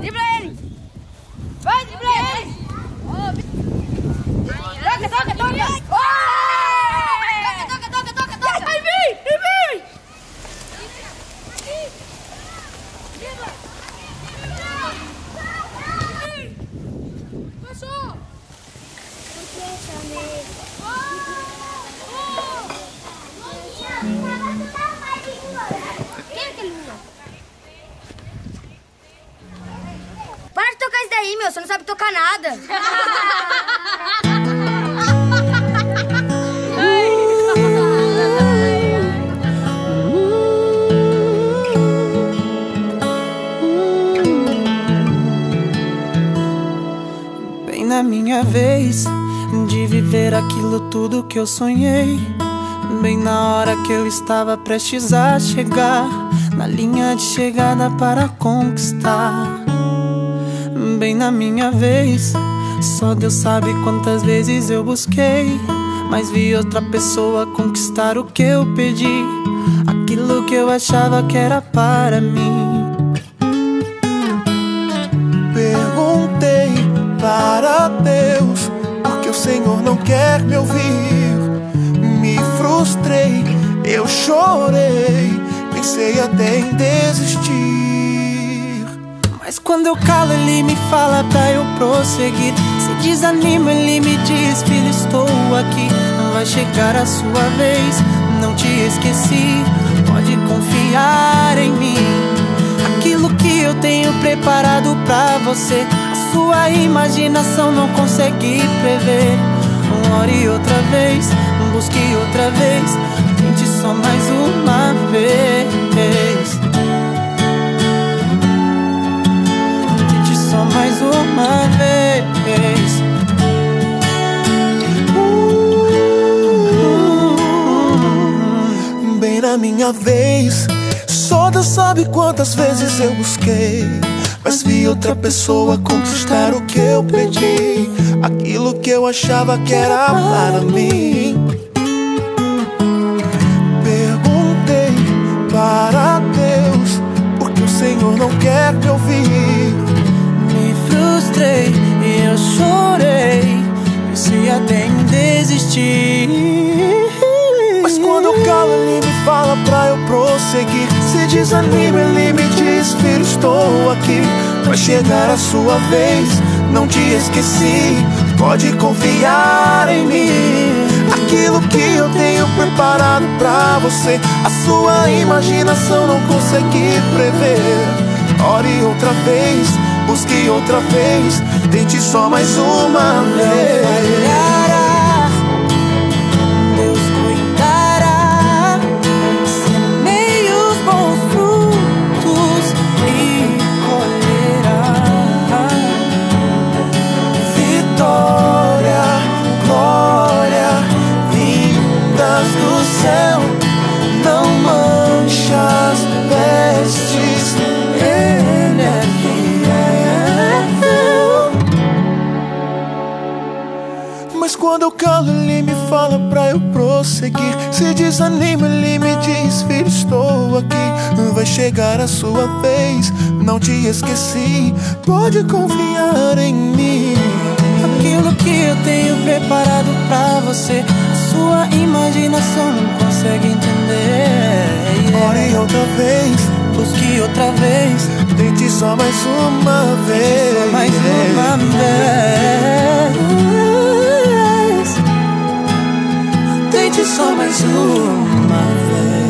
Dribla ele! Vai, dribla ele! Toca, toca, toca! Toca, toca, toca, toca! Vai, vem! Vem! Passou! Para de tocar isso daí, meu. Você não sabe tocar nada. Bem na minha vez de viver aquilo tudo que eu sonhei. Bem na hora que eu estava prestes a chegar na linha de chegada para conquistar. Bem na minha vez, só Deus sabe quantas vezes eu busquei, mas vi outra pessoa conquistar o que eu pedi, aquilo que eu achava que era para mim. Perguntei para Deus porque o Senhor não quer me ouvir. Me frustrei, eu chorei, pensei até em desistir. Mas quando eu calo ele me fala pra eu prosseguir. Se desanima ele me diz: filho, estou aqui, vai chegar a sua vez, não te esqueci, pode confiar em mim. Aquilo que eu tenho preparado pra você, a sua imaginação não consegue prever. Ore outra vez, busque outra vez, tente só mais uma vez. Tente só mais uma vez. Bem na minha vez, só Deus sabe quantas vezes eu busquei, mas vi outra pessoa conquistar o que eu pedi, aquilo que eu achava que era para mim. Perguntei para Deus porque o Senhor não quer me ouvir. Me frustrei e eu chorei, pensei até em desistir. Mas quando eu calo ele me fala pra eu prosseguir. Se desanima ele me diz: filho, estou aqui, vai chegar a sua vez, não te esqueci, pode confiar em mim. Aquilo que eu tenho preparado pra você, a sua imaginação não consegue prever. Ore outra vez, busque outra vez, tente só mais uma vez. Deus cuidará, semeie os bons frutos e colherá Vitória, glória, vindas do céu, não mancha as vestes, ele é fiel. Mas quando eu calo ele me fala pra eu prosseguir. Se desanima ele me diz: filho, estou aqui, vai chegar a sua vez, não te esqueci, pode confiar em mim. aquilo que eu tenho preparado pra você, a sua imaginação não consegue entender. Ore outra vez, busque outra vez, tente só mais uma vez. só mais uma vez. Tente só mais uma vez.